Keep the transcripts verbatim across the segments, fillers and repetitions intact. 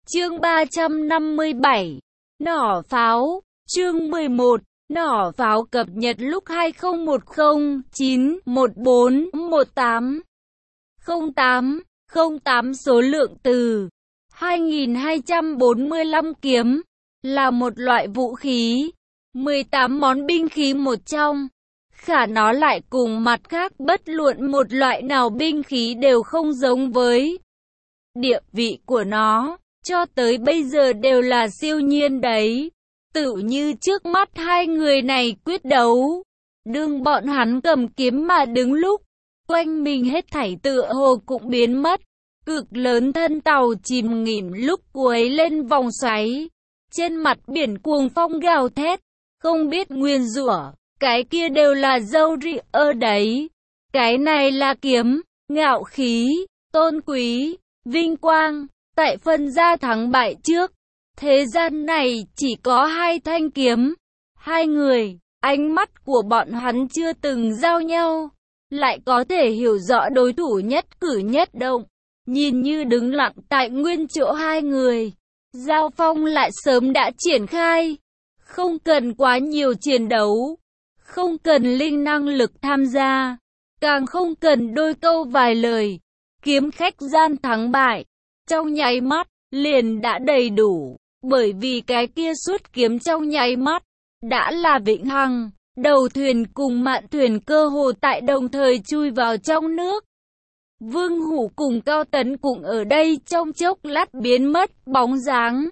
Chương ba trăm năm mươi bảy. Nỏ pháo. Chương mười một. Nỏ pháo cập nhật lúc hai không một không chín một bốn một tám không tám không tám. Số lượng từ hai nghìn hai trăm bốn mươi lăm kiếm là một loại vũ khí, mười tám món binh khí một trong. Khả nó lại cùng mặt khác bất luận một loại nào binh khí đều không giống với. Địa vị của nó cho tới bây giờ đều là siêu nhiên đấy. Tựu như trước mắt hai người này quyết đấu. Đương bọn hắn cầm kiếm mà đứng lúc, quanh mình hết thảy tựa hồ cũng biến mất. Cực lớn thân tàu chìm nghỉm lúc cuối lên vòng xoáy. Trên mặt biển cuồng phong gào thét, không biết nguyên rủa, cái kia đều là dâu ri ơ đấy. Cái này là kiếm, ngạo khí, tôn quý, vinh quang. Tại phân ra thắng bại trước, thế gian này chỉ có hai thanh kiếm. Hai người, ánh mắt của bọn hắn chưa từng giao nhau, lại có thể hiểu rõ đối thủ nhất cử nhất động. Nhìn như đứng lặng tại nguyên chỗ hai người, giao phong lại sớm đã triển khai. Không cần quá nhiều chiến đấu, không cần linh năng lực tham gia, càng không cần đôi câu vài lời. Kiếm khách gian thắng bại, trong nháy mắt, liền đã đầy đủ. Bởi vì cái kia xuất kiếm trong nháy mắt, đã là vĩnh hằng. Đầu thuyền cùng mạn thuyền cơ hồ tại đồng thời chui vào trong nước. Vương Hủ cùng Cao Tấn cũng ở đây trong chốc lát biến mất bóng dáng.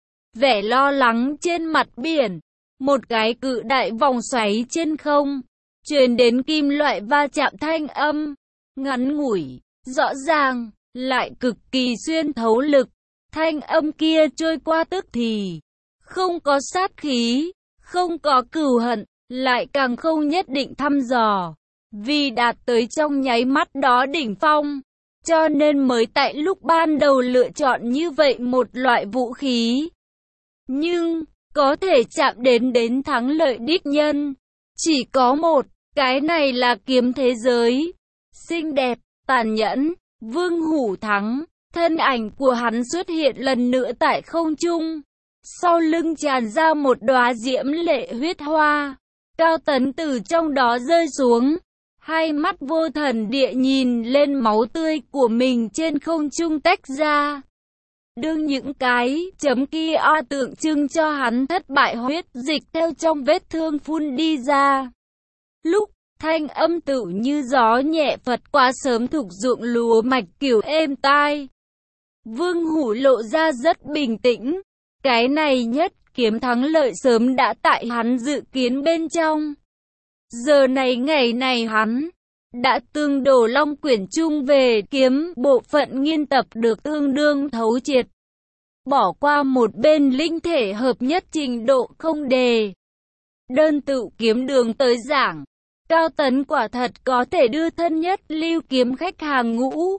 Vẻ lo lắng trên mặt biển, một cái cự đại vòng xoáy trên không, truyền đến kim loại va chạm thanh âm, ngắn ngủi, rõ ràng, lại cực kỳ xuyên thấu lực. Thanh âm kia trôi qua tức thì, không có sát khí, không có cừu hận, lại càng không nhất định thăm dò. Vì đạt tới trong nháy mắt đó đỉnh phong, cho nên mới tại lúc ban đầu lựa chọn như vậy một loại vũ khí. Nhưng, có thể chạm đến đến thắng lợi đích nhân, chỉ có một, cái này là kiếm thế giới. Xinh đẹp, tàn nhẫn, Vương Hủ thắng, thân ảnh của hắn xuất hiện lần nữa tại không trung. Sau lưng tràn ra một đóa diễm lệ huyết hoa, Cao Tấn từ trong đó rơi xuống. Hai mắt vô thần địa nhìn lên máu tươi của mình trên không trung tách ra. Đương những cái chấm kia o tượng trưng cho hắn thất bại huyết dịch theo trong vết thương phun đi ra. Lúc thanh âm tựu như gió nhẹ phật qua sớm thục ruộng lúa mạch kiểu êm tai. Vương Hủ lộ ra rất bình tĩnh. Cái này nhất kiếm thắng lợi sớm đã tại hắn dự kiến bên trong. Giờ này ngày này hắn đã tương đổ long quyển chung về kiếm bộ phận nghiên tập được tương đương thấu triệt. Bỏ qua một bên linh thể hợp nhất trình độ không đề. Đơn tự kiếm đường tới giảng, Cao Tấn quả thật có thể đưa thân nhất lưu kiếm khách hàng ngũ.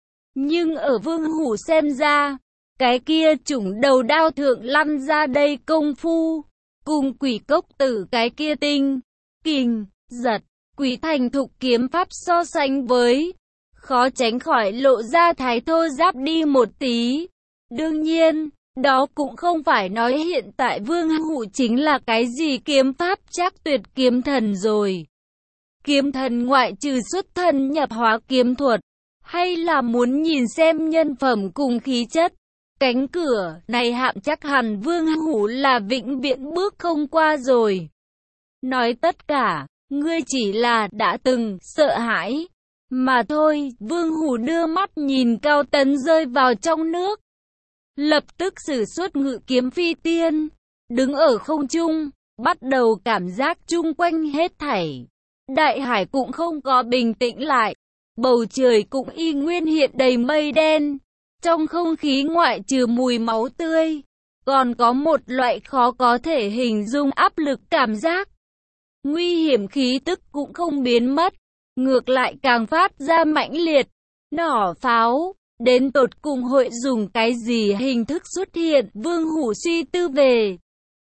Nhưng ở Vương Hủ xem ra, cái kia chủng đầu đao thượng lăn ra đây công phu, cùng quỷ cốc tử cái kia tinh, kình, giật, quỷ thành thục kiếm pháp so sánh với, khó tránh khỏi lộ ra thái thô giáp đi một tí. Đương nhiên, đó cũng không phải nói hiện tại Vương Hủ chính là cái gì kiếm pháp chắc tuyệt kiếm thần rồi. Kiếm thần ngoại trừ xuất thân nhập hóa kiếm thuật, hay là muốn nhìn xem nhân phẩm cùng khí chất. Cánh cửa này hạm chắc hẳn Vương Hủ là vĩnh viễn bước không qua rồi. Nói tất cả, ngươi chỉ là đã từng sợ hãi mà thôi. Vương Hủ đưa mắt nhìn Cao Tấn rơi vào trong nước, lập tức sử xuất ngự kiếm phi tiên, đứng ở không trung, bắt đầu cảm giác chung quanh hết thảy. Đại hải cũng không có bình tĩnh lại, bầu trời cũng y nguyên hiện đầy mây đen. Trong không khí ngoại trừ mùi máu tươi, còn có một loại khó có thể hình dung áp lực cảm giác. Nguy hiểm khí tức cũng không biến mất, ngược lại càng phát ra mãnh liệt. Nỏ pháo, đến tột cùng hội dùng cái gì hình thức xuất hiện? Vương Hủ suy tư về.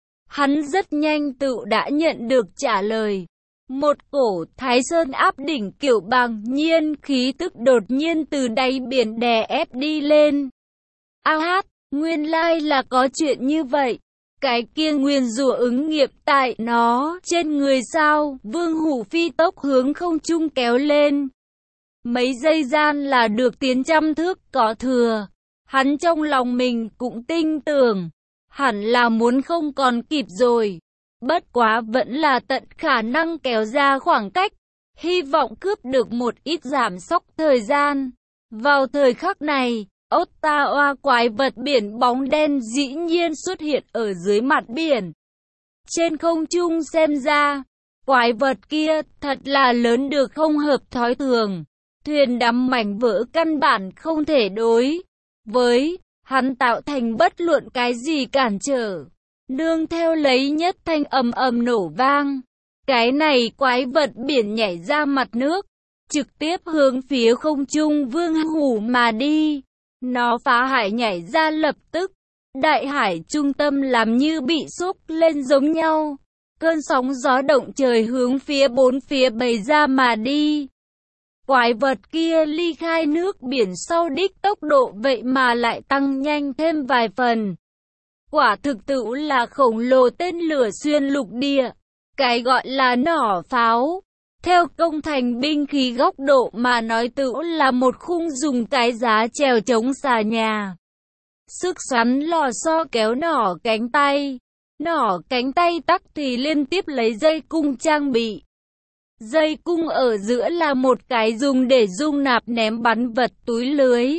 Hắn rất nhanh tự đã nhận được trả lời. Một cổ Thái Sơn áp đỉnh kiểu bằng nhiên khí tức đột nhiên từ đáy biển đè ép đi lên. A hát, Nguyên lai là có chuyện như vậy. Cái kia nguyền rủa ứng nghiệm tại nó trên người sao? Vương Hủ phi tốc hướng không trung kéo lên. Mấy giây gian là được tiến trăm thước có thừa. Hắn trong lòng mình cũng tin tưởng, hẳn là muốn không còn kịp rồi. Bất quá vẫn là tận khả năng kéo ra khoảng cách, hy vọng cướp được một ít giảm sóc thời gian. Vào thời khắc này, Ottawa quái vật biển bóng đen dĩ nhiên xuất hiện ở dưới mặt biển. Trên không trung xem ra, quái vật kia thật là lớn được không hợp thói thường. Thuyền đắm mảnh vỡ căn bản không thể đối với hắn tạo thành bất luận cái gì cản trở. Nương theo lấy nhất thanh ầm ầm nổ vang, cái này quái vật biển nhảy ra mặt nước, trực tiếp hướng phía không trung Vương Hủ mà đi. Nó phá hải nhảy ra lập tức, đại hải trung tâm làm như bị xúc lên giống nhau. Cơn sóng gió động trời hướng phía bốn phía bày ra mà đi. Quái vật kia ly khai nước biển sau đích tốc độ vậy mà lại tăng nhanh thêm vài phần. Quả thực tự là khổng lồ tên lửa xuyên lục địa. Cái gọi là nỏ pháo, theo công thành binh khí góc độ mà nói tự là một khung dùng cái giá trèo chống xà nhà. Sức xoắn lò xo kéo nỏ cánh tay. Nỏ cánh tay tắc thì liên tiếp lấy dây cung trang bị. Dây cung ở giữa là một cái dùng để dung nạp ném bắn vật túi lưới.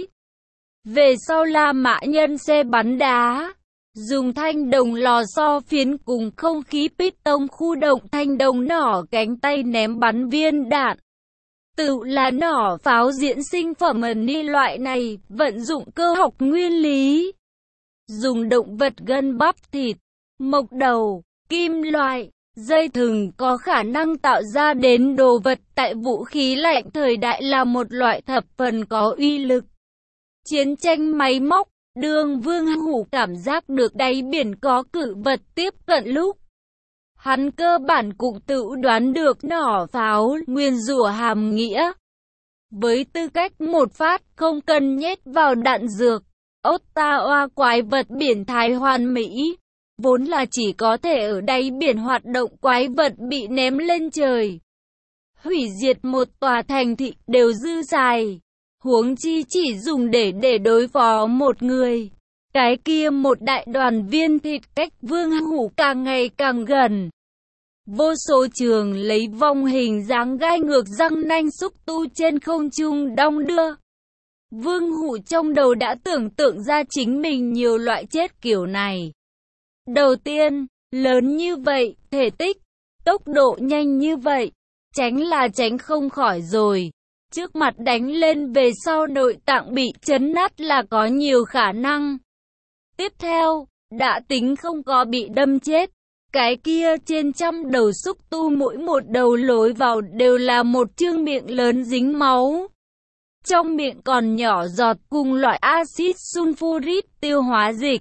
Về sau là mã nhân xe bắn đá. Dùng thanh đồng lò xo phiến cùng không khí piston khu động thanh đồng nỏ cánh tay ném bắn viên đạn. Tự là nỏ pháo diễn sinh phẩm ni loại này, vận dụng cơ học nguyên lý. Dùng động vật gân bắp thịt, mộc đầu, kim loại, dây thừng có khả năng tạo ra đến đồ vật tại vũ khí lạnh thời đại là một loại thập phần có uy lực. Chiến tranh máy móc, đương Vương Hủ cảm giác được đáy biển có cự vật tiếp cận lúc. Hắn cơ bản cũng tự đoán được nỏ pháo nguyên rủa hàm nghĩa. Với tư cách một phát không cần nhét vào đạn dược, Ottawa quái vật biển thái hoàn mỹ. Vốn là chỉ có thể ở đáy biển hoạt động quái vật bị ném lên trời. Hủy diệt một tòa thành thị đều dư xài. Huống chi chỉ dùng để để đối phó một người. Cái kia một đại đoàn viên thịt cách Vương Hủ càng ngày càng gần. Vô số trường lấy vong hình dáng gai ngược răng nanh xúc tu trên không trung đong đưa. Vương Hủ trong đầu đã tưởng tượng ra chính mình nhiều loại chết kiểu này. Đầu tiên, lớn như vậy, thể tích, tốc độ nhanh như vậy, tránh là tránh không khỏi rồi. Trước mặt đánh lên về sau nội tạng bị chấn nát là có nhiều khả năng. Tiếp theo, đã tính không có bị đâm chết. Cái kia trên trăm đầu xúc tu mỗi một đầu lối vào đều là một chương miệng lớn dính máu. Trong miệng còn nhỏ giọt cùng loại axit sulfuric tiêu hóa dịch.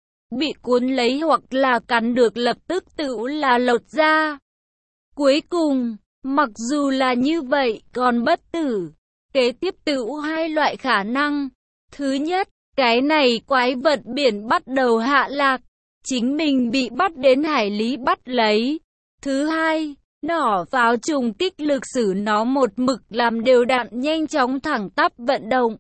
Bị cuốn lấy hoặc là cắn được lập tức tự là lột ra. Cuối cùng, mặc dù là như vậy còn bất tử. Kế tiếp tự hai loại khả năng. Thứ nhất, cái này quái vật biển bắt đầu hạ lạc. Chính mình bị bắt đến hải lý bắt lấy. Thứ hai, nỏ pháo trùng kích lực sử nó một mực làm đều đặn nhanh chóng thẳng tắp vận động.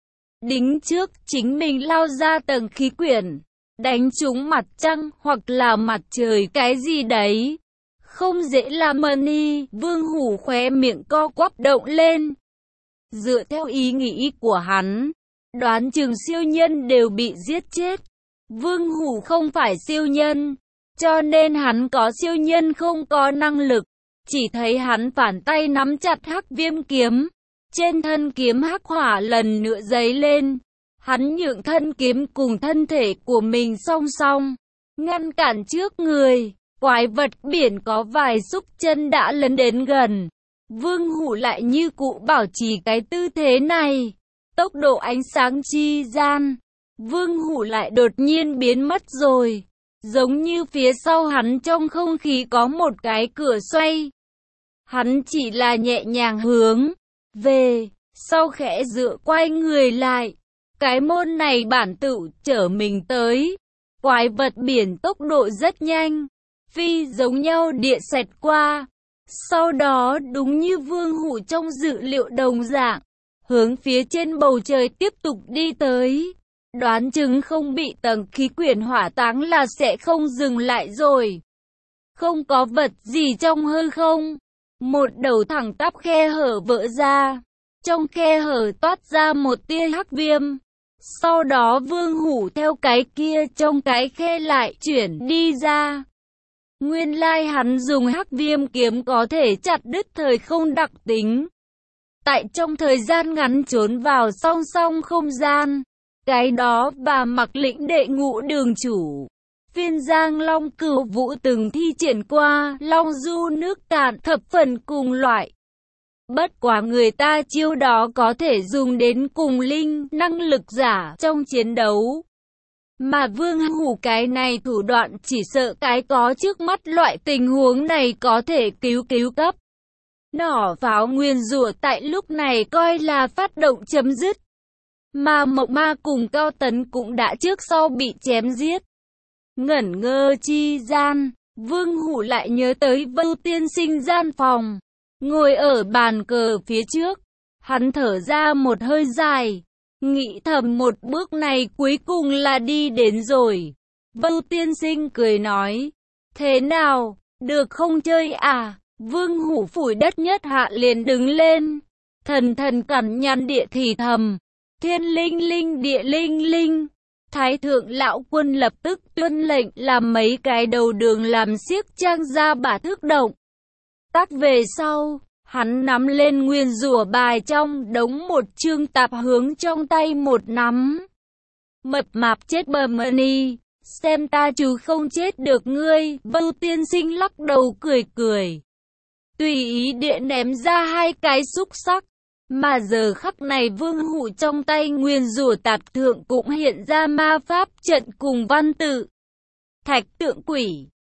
Đính trước chính mình lao ra tầng khí quyển. Đánh trúng mặt trăng hoặc là mặt trời cái gì đấy. Không dễ làm ni, Vương Hủ khóe miệng co quắp động lên. Dựa theo ý nghĩ của hắn, đoán chừng siêu nhân đều bị giết chết. Vương Hủ không phải siêu nhân, cho nên hắn có siêu nhân không có năng lực. Chỉ thấy hắn phản tay nắm chặt hắc viêm kiếm. Trên thân kiếm hắc hỏa lần nữa dấy lên. Hắn nhượng thân kiếm cùng thân thể của mình song song, ngăn cản trước người. Quái vật biển có vài xúc chân đã lấn đến gần. Vương Hủ lại như cũ bảo trì cái tư thế này. Tốc độ ánh sáng chi gian, Vương Hủ lại đột nhiên biến mất rồi. Giống như phía sau hắn trong không khí có một cái cửa xoay. Hắn chỉ là nhẹ nhàng hướng về sau khẽ dựa quay người lại. Cái môn này bản tự chở mình tới. Quái vật biển tốc độ rất nhanh, phi giống nhau địa xẹt qua. Sau đó đúng như Vương Hủ trong dự liệu đồng dạng, hướng phía trên bầu trời tiếp tục đi tới. Đoán chừng không bị tầng khí quyển hỏa táng là sẽ không dừng lại rồi. Không có vật gì trong hư không. Một đầu thẳng tắp khe hở vỡ ra. Trong khe hở toát ra một tia hắc viêm. Sau đó Vương Hủ theo cái kia trong cái khe lại chuyển đi ra. Nguyên lai hắn dùng hắc viêm kiếm có thể chặt đứt thời không đặc tính. Tại trong thời gian ngắn trốn vào song song không gian. Cái đó và mặc lĩnh đệ ngũ đường chủ. Phiên Giang Long Cửu Vũ từng thi triển qua, Long Du nước cạn thập phần cùng loại. Bất quá người ta chiêu đó có thể dùng đến cùng linh, năng lực giả trong chiến đấu. Mà Vương Hủ cái này thủ đoạn chỉ sợ cái có trước mắt loại tình huống này có thể cứu cứu cấp. Nỏ pháo nguyên rủa tại lúc này coi là phát động chấm dứt. Mà Mộc Ma cùng Cao Tấn cũng đã trước sau bị chém giết. Ngẩn ngơ chi gian, Vương Hủ lại nhớ tới Vưu tiên sinh gian phòng. Ngồi ở bàn cờ phía trước, hắn thở ra một hơi dài. Nghĩ thầm một bước này cuối cùng là đi đến rồi. Vưu tiên sinh cười nói. Thế nào, được không chơi à? Vương Hủ phủi đất nhất hạ liền đứng lên. Thần thần cẩn nhằn địa thì thầm. Thiên linh linh địa linh linh. Thái thượng lão quân lập tức tuân lệnh làm mấy cái đầu đường làm xiếc trang ra bả thước động. Tắc về sau, hắn nắm lên nguyên rủa bài trong đống một chương tạp hướng trong tay một nắm. Mập mạp chết bầm ni, xem ta chứ không chết được ngươi. Vưu tiên sinh lắc đầu cười cười. Tùy ý địa ném ra hai cái xúc sắc. Mà giờ khắc này Vương Hủ trong tay nguyên rủa tạp thượng cũng hiện ra ma pháp trận cùng văn tự. Thạch tượng quỷ,